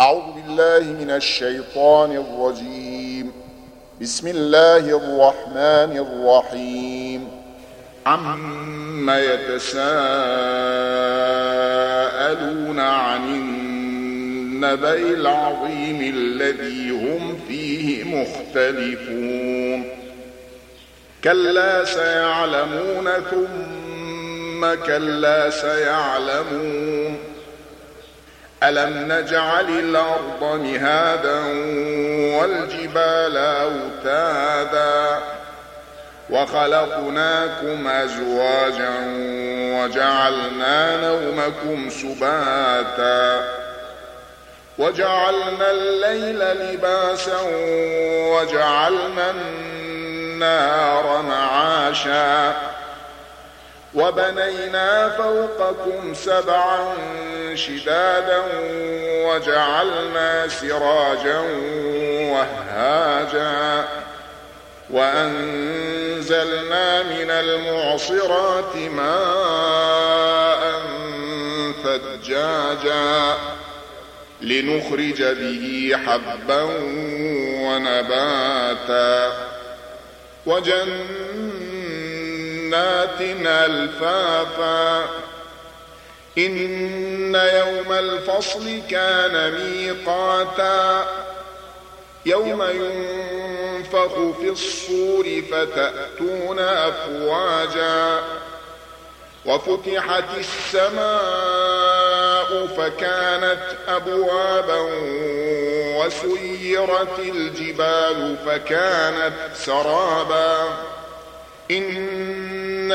أعوذ بالله من الشيطان الرجيم. بسم الله الرحمن الرحيم. عم يتساءلون عن النبأ العظيم الذي هم فيه مختلفون. كلا سيعلمون ثم كلا سيعلمون. ألم نجعل الأرض مهادا والجبال أوتادا وخلقناكم أزواجا وجعلنا نومكم سباتا وجعلنا الليل لباسا وجعلنا النار معاشا وبنينا فوقكم سبعا شدادا وجعلنا سراجا وهاجا وأنزلنا من المعصرات ماء ثجاجا لنخرج به حبا ونباتا وجنات ألفافا إن يوم الفصل كان ميقاتا يوم ينفخ في الصور فتأتون أفواجا وفتحت السماء فكانت أبوابا وسيرت الجبال فكانت سرابا إن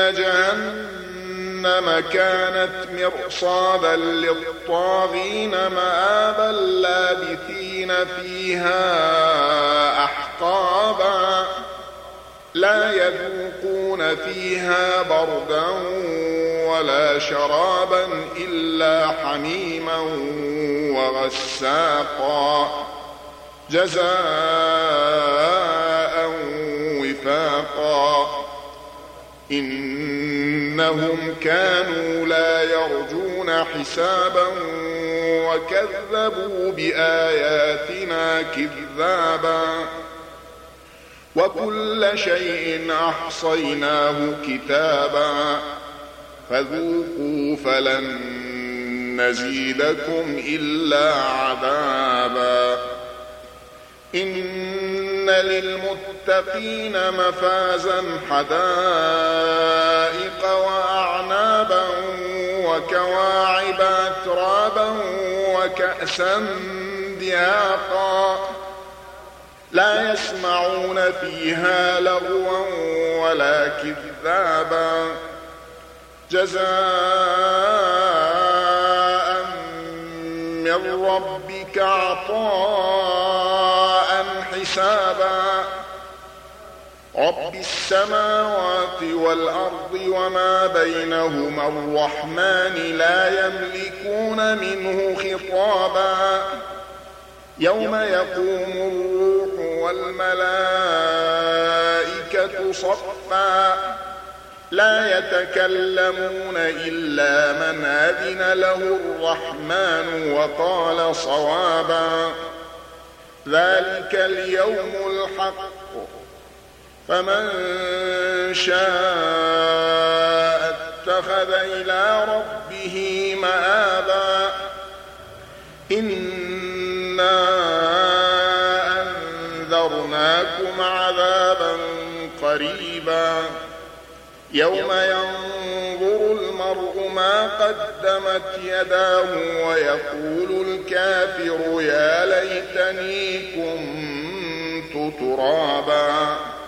جهنم كانت مرصادا للطاغين مآبا لابثين فيها أحقابا لا يذوقون فيها بردا ولا شرابا إلا حميما وغساقا جزاء وفاقا إنهم كانوا لا يرجون حسابا وكذبوا بآياتنا كذابا وكل شيء أحصيناه كتابا فذوقوا فلن نزيدكم إلا عذابا إن للمتقين مفازا حدائق وأعنابا وكواعب أترابا وكأسا دهاقا لا يسمعون فيها لغوا ولا كذابا جزاء من ربك عطاء حسابا رب السماوات والأرض وما بينهما الرحمن لا يملكون منه خطابا يوم يقوم الروح والملائكة صفا لا يتكلمون إلا من أذن له الرحمن وقال صوابا ذلك اليوم الحق فمن شاء اتخذ إلى ربه مآبا إنا أنذرناكم عذابا قريبا يوم ينظر المرء ما قدمت يداه ويقول الكافر يا ليتني كنت ترابا